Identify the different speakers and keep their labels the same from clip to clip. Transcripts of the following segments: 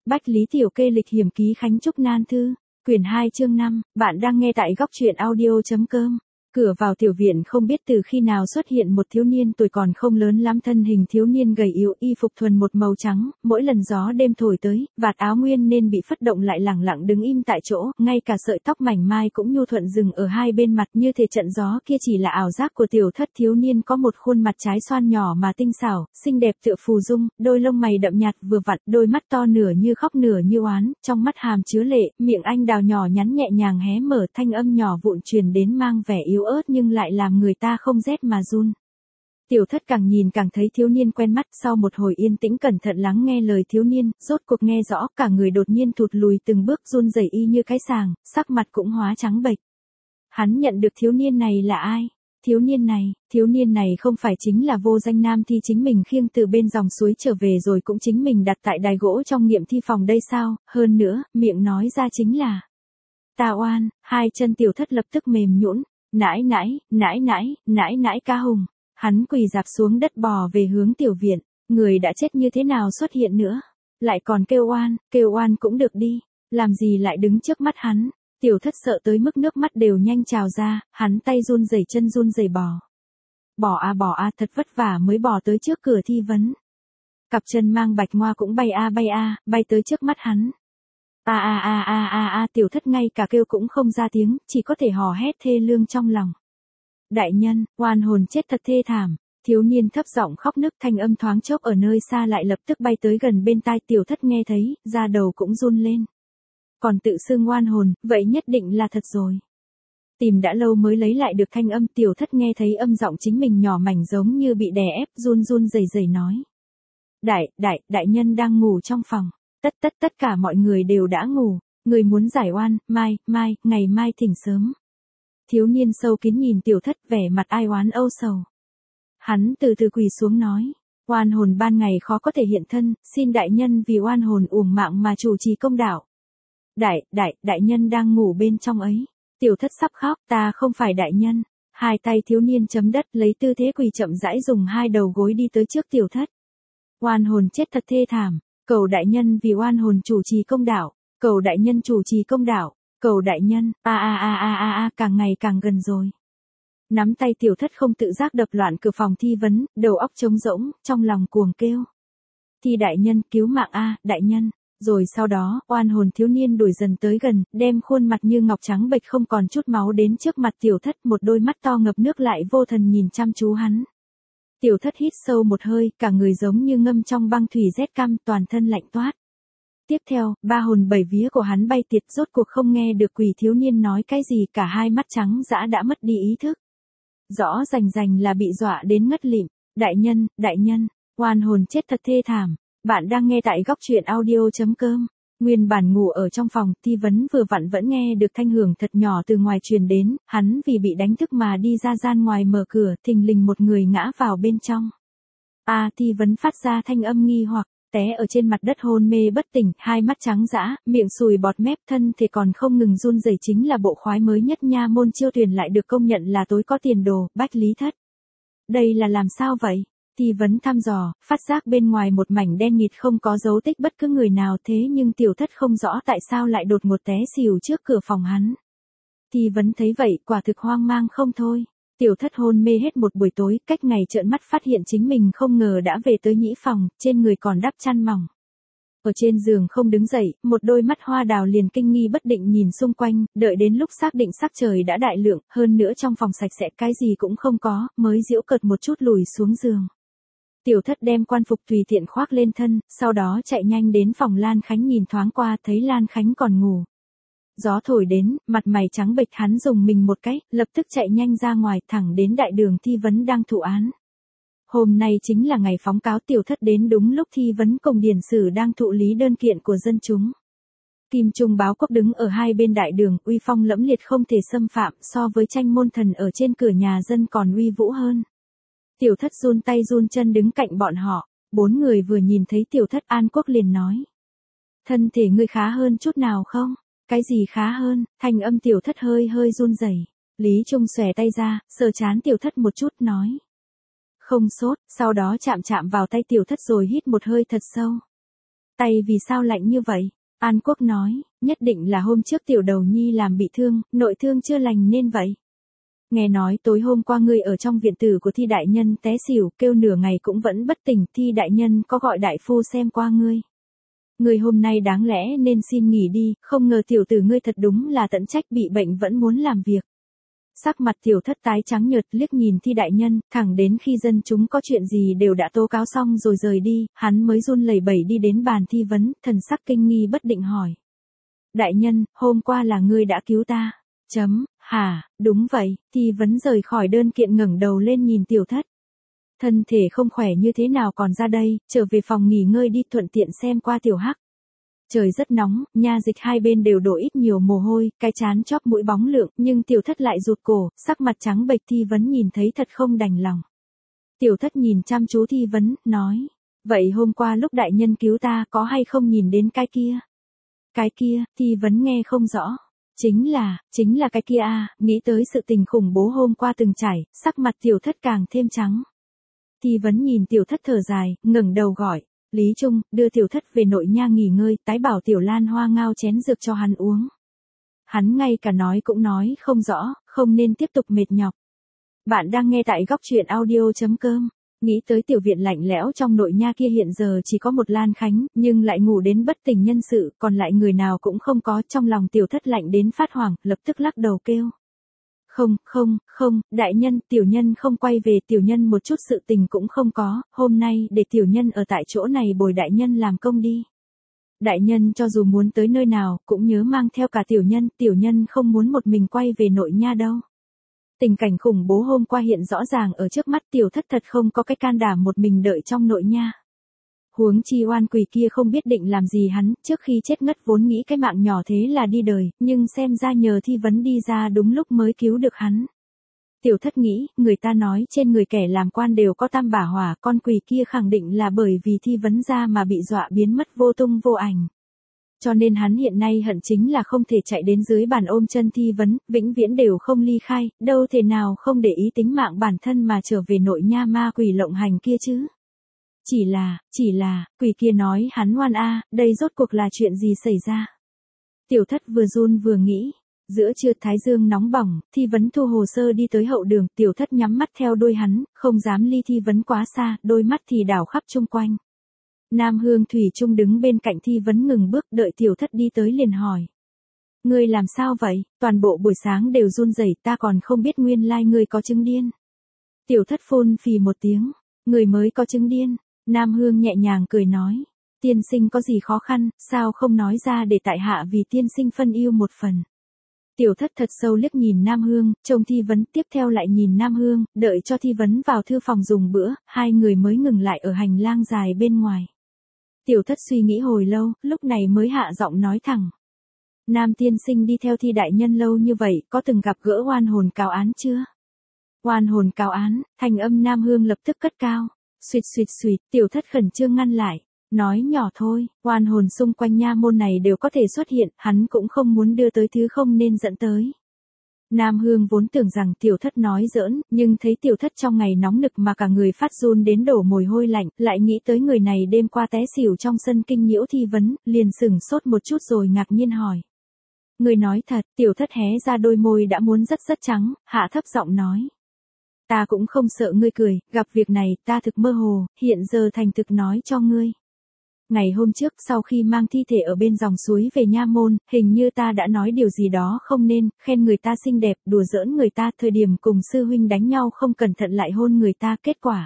Speaker 1: Bách Lý Tiểu Kê lịch hiểm ký Khánh Trúc Nan Thư, quyển 2 chương 5, bạn đang nghe tại góc truyện audio.com. Cửa vào tiểu viện không biết từ khi nào xuất hiện một thiếu niên tuổi còn không lớn lắm, thân hình thiếu niên gầy yếu, y phục thuần một màu trắng, mỗi lần gió đêm thổi tới, vạt áo nguyên nên bị phất động lại lẳng lặng đứng im tại chỗ, ngay cả sợi tóc mảnh mai cũng nhu thuận dừng ở hai bên mặt, như thể trận gió kia chỉ là ảo giác của tiểu thất. Thiếu niên có một khuôn mặt trái xoan nhỏ mà tinh xảo, xinh đẹp tựa phù dung, đôi lông mày đậm nhạt vừa vặn, đôi mắt to nửa như khóc nửa như oán, trong mắt hàm chứa lệ, miệng anh đào nhỏ nhắn nhẹ nhàng hé mở, thanh âm nhỏ vụn truyền đến mang vẻ yếu ớt nhưng lại làm người ta không rét mà run. Tiểu thất càng nhìn càng thấy thiếu niên quen mắt, sau một hồi yên tĩnh cẩn thận lắng nghe lời thiếu niên, rốt cuộc nghe rõ, cả người đột nhiên thụt lùi từng bước, run rẩy y như cái sàng, sắc mặt cũng hóa trắng bệch. Hắn nhận được thiếu niên này là ai? Thiếu niên này không phải chính là vô danh nam thi chính mình khiêng từ bên dòng suối trở về rồi cũng chính mình đặt tại đài gỗ trong nghiệm thi phòng đây sao? Hơn nữa, miệng nói ra chính là Ta Oan. Hai chân tiểu thất lập tức mềm nhũn. Nãi ca hùng. Hắn quỳ rạp xuống đất bò về hướng tiểu viện. Người đã chết như thế nào xuất hiện nữa? Lại còn kêu oan cũng được đi. Làm gì lại đứng trước mắt hắn? Tiểu thất sợ tới mức nước mắt đều nhanh trào ra, hắn tay run rẩy chân run rẩy bò. Bỏ a thật vất vả mới bò tới trước cửa thi vấn. Cặp chân mang bạch ngoa cũng bay tới trước mắt hắn. Tiểu thất ngay cả kêu cũng không ra tiếng, chỉ có thể hò hét thê lương trong lòng. Đại nhân, oan hồn chết thật thê thảm. Thiếu niên thấp giọng khóc nức, thanh âm thoáng chốc ở nơi xa lại lập tức bay tới gần bên tai. Tiểu thất nghe thấy, da đầu cũng run lên. Còn tự xưng oan hồn, vậy nhất định là thật rồi. Tìm đã lâu mới lấy lại được thanh âm, tiểu thất nghe thấy âm giọng chính mình nhỏ mảnh giống như bị đè ép, run rẩy nói. Đại nhân đang ngủ trong phòng. Tất cả mọi người đều đã ngủ. Người muốn giải oan, ngày mai thỉnh sớm. Thiếu niên sâu kín nhìn tiểu thất, vẻ mặt ai oán âu sầu. Hắn từ từ quỳ xuống nói. Oan hồn ban ngày khó có thể hiện thân, xin đại nhân vì oan hồn uổng mạng mà chủ trì công đạo. Đại nhân đang ngủ bên trong ấy. Tiểu thất sắp khóc, ta không phải đại nhân. Hai tay thiếu niên chấm đất, lấy tư thế quỳ chậm rãi dùng hai đầu gối đi tới trước tiểu thất. Oan hồn chết thật thê thảm. Cầu đại nhân vì oan hồn chủ trì công đạo. Cầu đại nhân chủ trì công đạo. Cầu đại nhân. Càng ngày càng gần rồi. Nắm tay tiểu thất không tự giác đập loạn cửa phòng thi vấn, đầu óc trống rỗng, trong lòng cuồng kêu. Thi đại nhân, cứu mạng đại nhân. Rồi sau đó, oan hồn thiếu niên đuổi dần tới gần, đem khuôn mặt như ngọc trắng bệch không còn chút máu đến trước mặt tiểu thất, một đôi mắt to ngập nước lại vô thần nhìn chăm chú hắn. Tiểu thất hít sâu một hơi, cả người giống như ngâm trong băng thủy rét căm, toàn thân lạnh toát. Tiếp theo, ba hồn bảy vía của hắn bay tiệt, rốt cuộc không nghe được quỷ thiếu niên nói cái gì, cả hai mắt trắng dã đã mất đi ý thức. Rõ rành là bị dọa đến ngất lịm. Đại nhân, oan hồn chết thật thê thảm. Bạn đang nghe tại góc truyện audio.com. Nguyên bản ngủ ở trong phòng, thi vấn vừa vặn vẫn nghe được thanh hưởng thật nhỏ từ ngoài truyền đến, hắn vì bị đánh thức mà đi ra gian ngoài mở cửa, thình lình một người ngã vào bên trong. Thi vấn phát ra thanh âm nghi hoặc, té ở trên mặt đất hôn mê bất tỉnh, hai mắt trắng dã, miệng sùi bọt mép, thân thể còn không ngừng run rẩy. Chính là bộ khoái mới nhất nha môn Chiêu Tuyền lại được công nhận là tối có tiền đồ, Bách Lý Thất. Đây là làm sao vậy? Thi vấn thăm dò, phát giác bên ngoài một mảnh đen nghịt không có dấu tích bất cứ người nào, thế nhưng tiểu thất không rõ tại sao lại đột ngột té xỉu trước cửa phòng hắn. Thi vấn thấy vậy, quả thực hoang mang không thôi. Tiểu thất hôn mê hết một buổi tối, cách ngày trợn mắt phát hiện chính mình không ngờ đã về tới nhĩ phòng, trên người còn đắp chăn mỏng. Ở trên giường không đứng dậy, một đôi mắt hoa đào liền kinh nghi bất định nhìn xung quanh, đợi đến lúc xác định sắc trời đã đại lượng, hơn nữa trong phòng sạch sẽ cái gì cũng không có, mới giễu cợt một chút lùi xuống giường. Tiểu thất đem quan phục tùy tiện khoác lên thân, sau đó chạy nhanh đến phòng Lan Khánh nhìn thoáng qua, thấy Lan Khánh còn ngủ. Gió thổi đến, mặt mày trắng bệch, hắn dùng mình một cái, lập tức chạy nhanh ra ngoài, thẳng đến đại đường thi vấn đang thụ án. Hôm nay chính là ngày phóng cáo, tiểu thất đến đúng lúc thi vấn cùng điển sử đang thụ lý đơn kiện của dân chúng. Kim Trung báo quốc đứng ở hai bên đại đường, uy phong lẫm liệt không thể xâm phạm, so với tranh môn thần ở trên cửa nhà dân còn uy vũ hơn. Tiểu thất run tay run chân đứng cạnh bọn họ, bốn người vừa nhìn thấy tiểu thất An Quốc liền nói. Thân thể ngươi khá hơn chút nào không? Cái gì khá hơn? Thanh âm tiểu thất hơi run rẩy. Lý Trung xòe tay ra, sờ trán tiểu thất một chút nói. Không sốt, sau đó chạm vào tay tiểu thất rồi hít một hơi thật sâu. Tay vì sao lạnh như vậy? An Quốc nói, nhất định là hôm trước tiểu đầu nhi làm bị thương, nội thương chưa lành nên vậy. Nghe nói tối hôm qua ngươi ở trong viện tử của Thi đại nhân té xỉu, kêu nửa ngày cũng vẫn bất tỉnh, Thi đại nhân có gọi đại phu xem qua ngươi. Ngươi hôm nay đáng lẽ nên xin nghỉ đi, không ngờ tiểu tử ngươi thật đúng là tận trách bị bệnh vẫn muốn làm việc. Sắc mặt tiểu thất tái trắng nhợt liếc nhìn Thi đại nhân, thẳng đến khi dân chúng có chuyện gì đều đã tố cáo xong rồi rời đi, hắn mới run lẩy bẩy đi đến bàn thi vấn, thần sắc kinh nghi bất định hỏi. Đại nhân, hôm qua là ngươi đã cứu ta. Hả, đúng vậy, Thi vấn rời khỏi đơn kiện ngẩng đầu lên nhìn tiểu thất. Thân thể không khỏe như thế nào còn ra đây, trở về phòng nghỉ ngơi đi thuận tiện xem qua tiểu hắc. Trời rất nóng, nha dịch hai bên đều đổ ít nhiều mồ hôi, cái chán chóp mũi bóng lượng, nhưng tiểu thất lại rụt cổ, sắc mặt trắng bệch Thi vấn nhìn thấy thật không đành lòng. Tiểu thất nhìn chăm chú Thi vấn, nói, vậy hôm qua lúc đại nhân cứu ta có hay không nhìn đến cái kia? Cái kia, Thi vấn nghe không rõ. Chính là cái kia à, nghĩ tới sự tình khủng bố hôm qua từng trải, sắc mặt tiểu thất càng thêm trắng. Thi vấn nhìn tiểu thất thở dài, ngẩng đầu gọi. Lý Trung, đưa tiểu thất về nội nha nghỉ ngơi, tái bảo tiểu Lan Hoa ngao chén dược cho hắn uống. Hắn ngay cả nói cũng nói không rõ, không nên tiếp tục mệt nhọc. Bạn đang nghe tại góc truyện audio.com. Nghĩ tới tiểu viện lạnh lẽo trong nội nha kia hiện giờ chỉ có một Lan Khánh, nhưng lại ngủ đến bất tỉnh nhân sự, còn lại người nào cũng không có, trong lòng tiểu thất lạnh đến phát hoảng, lập tức lắc đầu kêu. Không, đại nhân, tiểu nhân không quay về, tiểu nhân một chút sự tình cũng không có, hôm nay để tiểu nhân ở tại chỗ này bồi đại nhân làm công đi. Đại nhân cho dù muốn tới nơi nào, cũng nhớ mang theo cả tiểu nhân không muốn một mình quay về nội nha đâu. Tình cảnh khủng bố hôm qua hiện rõ ràng ở trước mắt tiểu thất thật không có cái can đảm một mình đợi trong nội nha. Huống chi oan quỷ kia không biết định làm gì hắn, trước khi chết ngất vốn nghĩ cái mạng nhỏ thế là đi đời, nhưng xem ra nhờ Thi vấn đi ra đúng lúc mới cứu được hắn. Tiểu thất nghĩ, người ta nói trên người kẻ làm quan đều có tam bả hỏa, con quỷ kia khẳng định là bởi vì Thi vấn ra mà bị dọa biến mất vô tung vô ảnh. Cho nên hắn hiện nay hận chính là không thể chạy đến dưới bàn ôm chân Thi vấn, vĩnh viễn đều không ly khai, đâu thể nào không để ý tính mạng bản thân mà trở về nội nha ma quỷ lộng hành kia chứ. Chỉ là, quỷ kia nói hắn ngoan a, đây rốt cuộc là chuyện gì xảy ra. Tiểu thất vừa run vừa nghĩ, giữa trưa thái dương nóng bỏng, Thi vấn thu hồ sơ đi tới hậu đường, tiểu thất nhắm mắt theo đuôi hắn, không dám ly Thi vấn quá xa, đôi mắt thì đảo khắp chung quanh. Nam Hương Thủy Trung đứng bên cạnh Thi vấn ngừng bước đợi tiểu thất đi tới liền hỏi. Ngươi làm sao vậy, toàn bộ buổi sáng đều run rẩy, ta còn không biết nguyên lai ngươi có chứng điên. Tiểu thất phun phì một tiếng, người mới có chứng điên. Nam Hương nhẹ nhàng cười nói, tiên sinh có gì khó khăn, sao không nói ra để tại hạ vì tiên sinh phân ưu một phần. Tiểu thất thật sâu liếc nhìn Nam Hương, trông Thi vấn tiếp theo lại nhìn Nam Hương, đợi cho Thi vấn vào thư phòng dùng bữa, hai người mới ngừng lại ở hành lang dài bên ngoài. Tiểu thất suy nghĩ hồi lâu, lúc này mới hạ giọng nói thẳng. Nam tiên sinh đi theo Thi đại nhân lâu như vậy, có từng gặp gỡ oan hồn cáo án chưa? Oan hồn cáo án, thanh âm Nam Hương lập tức cất cao. Suýt, tiểu thất khẩn trương ngăn lại, nói nhỏ thôi, oan hồn xung quanh nha môn này đều có thể xuất hiện, hắn cũng không muốn đưa tới thứ không nên dẫn tới. Nam Hương vốn tưởng rằng tiểu thất nói giỡn, nhưng thấy tiểu thất trong ngày nóng nực mà cả người phát run đến đổ mồ hôi lạnh, lại nghĩ tới người này đêm qua té xỉu trong sân kinh nhiễu Thi vấn, liền sửng sốt một chút rồi ngạc nhiên hỏi. Người nói thật, tiểu thất hé ra đôi môi đã muốn rất trắng, hạ thấp giọng nói. Ta cũng không sợ ngươi cười, gặp việc này ta thực mơ hồ, hiện giờ thành thực nói cho ngươi. Ngày hôm trước sau khi mang thi thể ở bên dòng suối về nha môn, hình như ta đã nói điều gì đó không nên, khen người ta xinh đẹp, đùa giỡn người ta, thời điểm cùng sư huynh đánh nhau không cẩn thận lại hôn người ta,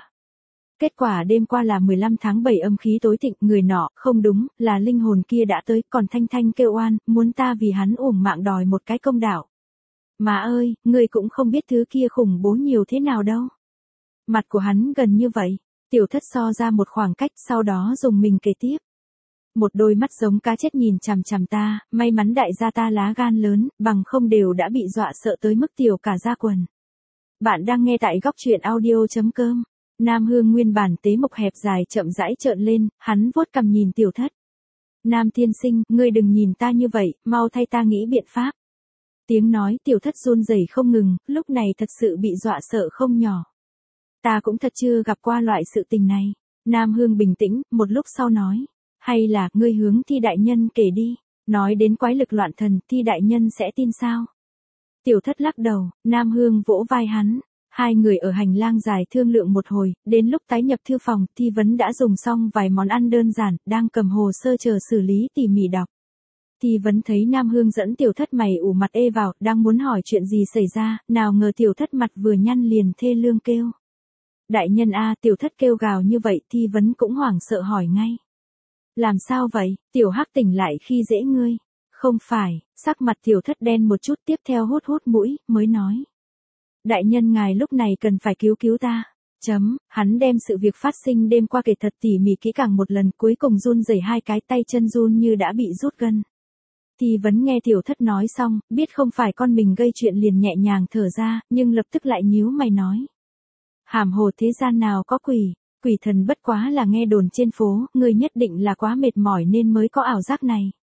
Speaker 1: Kết quả đêm qua là 15 tháng 7 âm khí tối thịnh, người nọ, không đúng, là linh hồn kia đã tới, còn thanh thanh kêu oan, muốn ta vì hắn uổng mạng đòi một cái công đạo. Mà ơi, người cũng không biết thứ kia khủng bố nhiều thế nào đâu. Mặt của hắn gần như vậy, tiểu thất so ra một khoảng cách, sau đó dùng mình kể tiếp. Một đôi mắt giống cá chết nhìn chằm chằm ta, may mắn đại gia ta lá gan lớn, bằng không đều đã bị dọa sợ tới mức tiểu cả da quần. Bạn đang nghe tại góc truyện audio.com. Nam Hương nguyên bản tế mộc hẹp dài chậm rãi trợn lên, hắn vuốt cằm nhìn tiểu thất. Nam tiên sinh, ngươi đừng nhìn ta như vậy, mau thay ta nghĩ biện pháp. Tiếng nói tiểu thất run rẩy không ngừng, lúc này thật sự bị dọa sợ không nhỏ. Ta cũng thật chưa gặp qua loại sự tình này. Nam Hương bình tĩnh, một lúc sau nói. Hay là, ngươi hướng Thi đại nhân kể đi, nói đến quái lực loạn thần, Thi đại nhân sẽ tin sao? Tiểu Thất lắc đầu, Nam Hương vỗ vai hắn. Hai người ở hành lang dài thương lượng một hồi, đến lúc tái nhập thư phòng, Thi Vấn đã dùng xong vài món ăn đơn giản, đang cầm hồ sơ chờ xử lý tỉ mỉ đọc. Thi Vấn thấy Nam Hương dẫn Tiểu Thất mày ủ mặt ê vào, đang muốn hỏi chuyện gì xảy ra, nào ngờ Tiểu Thất mặt vừa nhăn liền thê lương kêu. Đại nhân a, Tiểu Thất kêu gào như vậy, Thi Vấn cũng hoảng sợ hỏi ngay. Làm sao vậy, Tiểu Hắc tỉnh lại khi dễ ngươi? Không phải, sắc mặt Tiểu Thất đen một chút, tiếp theo hút hút mũi, mới nói. Đại nhân ngài lúc này cần phải cứu cứu ta. Hắn đem sự việc phát sinh đêm qua kể thật tỉ mỉ kỹ càng một lần, cuối cùng run rẩy hai cái tay chân run như đã bị rút gân. Thi Vấn nghe Tiểu Thất nói xong, biết không phải con mình gây chuyện liền nhẹ nhàng thở ra, nhưng lập tức lại nhíu mày nói. Hàm hồ thế gian nào có quỷ, quỷ thần bất quá là nghe đồn trên phố, ngươi nhất định là quá mệt mỏi nên mới có ảo giác này.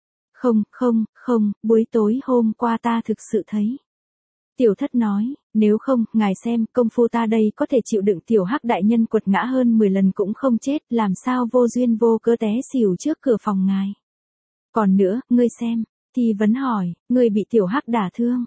Speaker 1: Không, buổi tối hôm qua ta thực sự thấy. Tiểu Thất nói, nếu không, ngài xem, công phu ta đây có thể chịu đựng Tiểu Hắc đại nhân quật ngã hơn 10 lần cũng không chết, làm sao vô duyên vô cớ té xỉu trước cửa phòng ngài. Còn nữa, ngươi xem, Thi Vấn hỏi, ngươi bị Tiểu Hắc đả thương.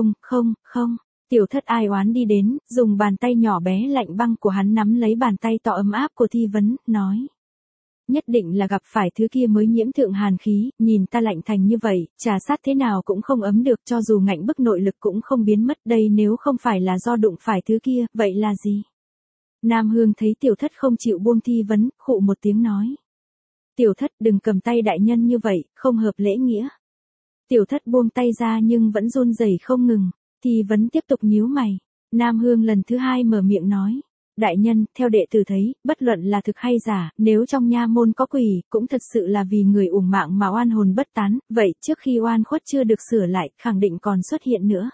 Speaker 1: Không. Tiểu Thất ai oán đi đến, dùng bàn tay nhỏ bé lạnh băng của hắn nắm lấy bàn tay to ấm áp của Thi Vấn, nói. Nhất định là gặp phải thứ kia mới nhiễm thượng hàn khí, nhìn ta lạnh thành như vậy, trà sát thế nào cũng không ấm được, cho dù ngạnh bức nội lực cũng không biến mất, đây nếu không phải là do đụng phải thứ kia, vậy là gì? Nam Hương thấy Tiểu Thất không chịu buông Thi Vấn, khụ một tiếng nói. Tiểu Thất đừng cầm tay đại nhân như vậy, không hợp lễ nghĩa. Tiểu Thất buông tay ra nhưng vẫn run rẩy không ngừng, Thi Vấn tiếp tục nhíu mày. Nam Hương lần thứ hai mở miệng nói. Đại nhân, theo đệ tử thấy, bất luận là thực hay giả, nếu trong nha môn có quỷ, cũng thực sự là vì người uổng mạng mà oan hồn bất tán, vậy trước khi oan khuất chưa được sửa lại, khẳng định còn xuất hiện nữa.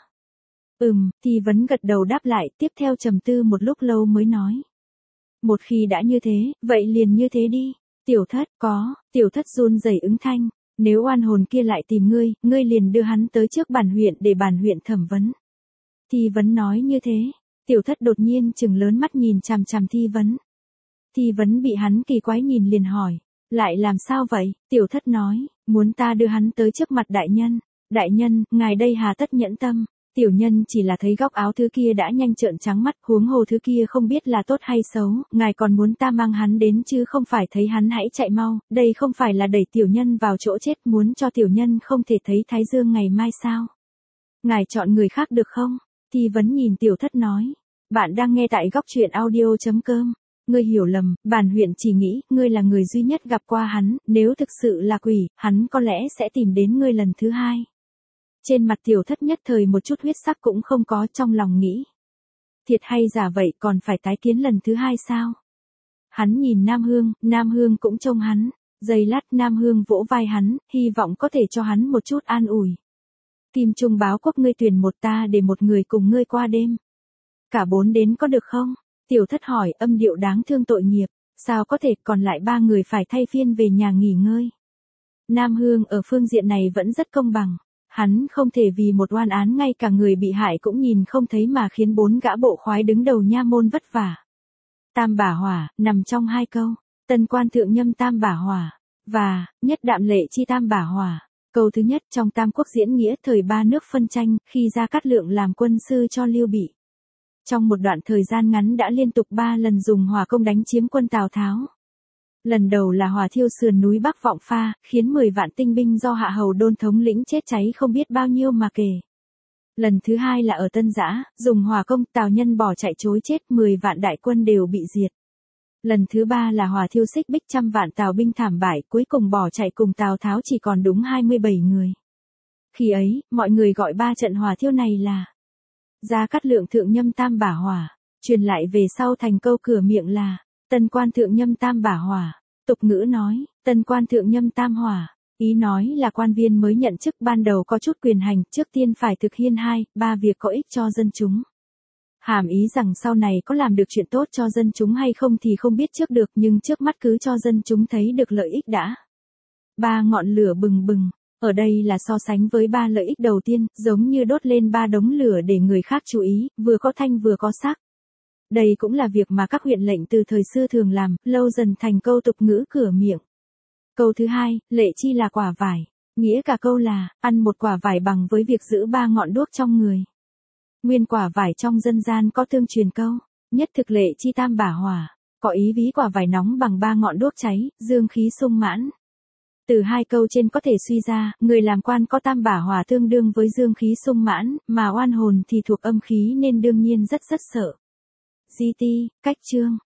Speaker 1: Thi Vấn gật đầu đáp lại, tiếp theo trầm tư một lúc lâu mới nói. Một khi đã như thế, vậy liền như thế đi. Tiểu Thất, Tiểu Thất run rẩy ứng thanh, nếu oan hồn kia lại tìm ngươi liền đưa hắn tới trước bản huyện để bản huyện thẩm vấn. Thi Vấn nói như thế. Tiểu Thất đột nhiên trừng lớn mắt nhìn chằm chằm Thi Vấn. Thi Vấn bị hắn kỳ quái nhìn liền hỏi. Lại làm sao vậy? Tiểu Thất nói, muốn ta đưa hắn tới trước mặt đại nhân. Đại nhân, ngài đây hà tất nhẫn tâm. Tiểu nhân chỉ là thấy góc áo thứ kia đã nhanh trợn trắng mắt, huống hồ thứ kia không biết là tốt hay xấu, ngài còn muốn ta mang hắn đến chứ không phải thấy hắn hãy chạy mau, đây không phải là đẩy tiểu nhân vào chỗ chết, muốn cho tiểu nhân không thể thấy Thái Dương ngày mai sao? Ngài chọn người khác được không? Thi Vấn nhìn Tiểu Thất nói. Bạn đang nghe tại góc truyện audio.com. Ngươi hiểu lầm, bản huyện chỉ nghĩ, ngươi là người duy nhất gặp qua hắn, nếu thực sự là quỷ, hắn có lẽ sẽ tìm đến ngươi lần thứ hai. Trên mặt Tiểu Thất nhất thời một chút huyết sắc cũng không có, trong lòng nghĩ. Thiệt hay giả vậy còn phải tái kiến lần thứ hai sao? Hắn nhìn Nam Hương cũng trông hắn, giây lát Nam Hương vỗ vai hắn, hy vọng có thể cho hắn một chút an ủi. Kim Trung báo quốc ngươi tuyển một ta để một người cùng ngươi qua đêm. Cả 4 đến có được không? Tiểu Thất hỏi, âm điệu đáng thương tội nghiệp, sao có thể, còn lại 3 người phải thay phiên về nhà nghỉ ngơi. Nam Hương ở phương diện này vẫn rất công bằng, hắn không thể vì một oan án ngay cả người bị hại cũng nhìn không thấy mà khiến 4 gã bộ khoái đứng đầu nha môn vất vả. Tam bả hỏa, nằm trong 2 câu, tân quan thượng nhâm tam bả hỏa, và, nhất đạm lệ chi tam bả hỏa. Câu thứ nhất trong Tam Quốc diễn nghĩa thời 3 nước phân tranh, khi Gia Cát Lượng làm quân sư cho Lưu Bị. Trong một đoạn thời gian ngắn đã liên tục 3 lần dùng hỏa công đánh chiếm quân Tào Tháo. Lần đầu là hỏa thiêu sườn núi Bắc Vọng Pha, khiến 10 vạn tinh binh do Hạ Hầu Đôn thống lĩnh chết cháy không biết bao nhiêu mà kể. Lần thứ hai là ở Tân Giã, dùng hỏa công Tào Nhân bỏ chạy trối chết, 10 vạn đại quân đều bị diệt. Lần thứ 3 là hỏa thiêu Xích Bích, trăm vạn Tào binh thảm bại, cuối cùng bỏ chạy cùng Tào Tháo chỉ còn đúng 27 người. Khi ấy, mọi người gọi 3 trận hỏa thiêu này là Gia Cát Lượng thượng nhâm tam bả hỏa, truyền lại về sau thành câu cửa miệng là tân quan thượng nhâm tam bả hỏa. Tục ngữ nói, tân quan thượng nhâm tam hỏa, ý nói là quan viên mới nhận chức ban đầu có chút quyền hành, trước tiên phải thực hiện 2, 3 việc có ích cho dân chúng. Hàm ý rằng sau này có làm được chuyện tốt cho dân chúng hay không thì không biết trước được, nhưng trước mắt cứ cho dân chúng thấy được lợi ích đã. 3 ngọn lửa bừng bừng, ở đây là so sánh với 3 lợi ích đầu tiên, giống như đốt lên 3 đống lửa để người khác chú ý, vừa có thanh vừa có sắc. Đây cũng là việc mà các huyện lệnh từ thời xưa thường làm, lâu dần thành câu tục ngữ cửa miệng. Câu thứ hai, lệ chi là quả vải. Nghĩa cả câu là, ăn một quả vải bằng với việc giữ 3 ngọn đuốc trong người. Nguyên quả vải trong dân gian có tương truyền câu, nhất thực lệ chi tam bả hỏa, có ý ví quả vải nóng bằng 3 ngọn đuốc cháy, dương khí sung mãn. Từ hai câu trên có thể suy ra, người làm quan có tam bả hỏa tương đương với dương khí sung mãn, mà oan hồn thì thuộc âm khí nên đương nhiên rất sợ. GT, cách chương.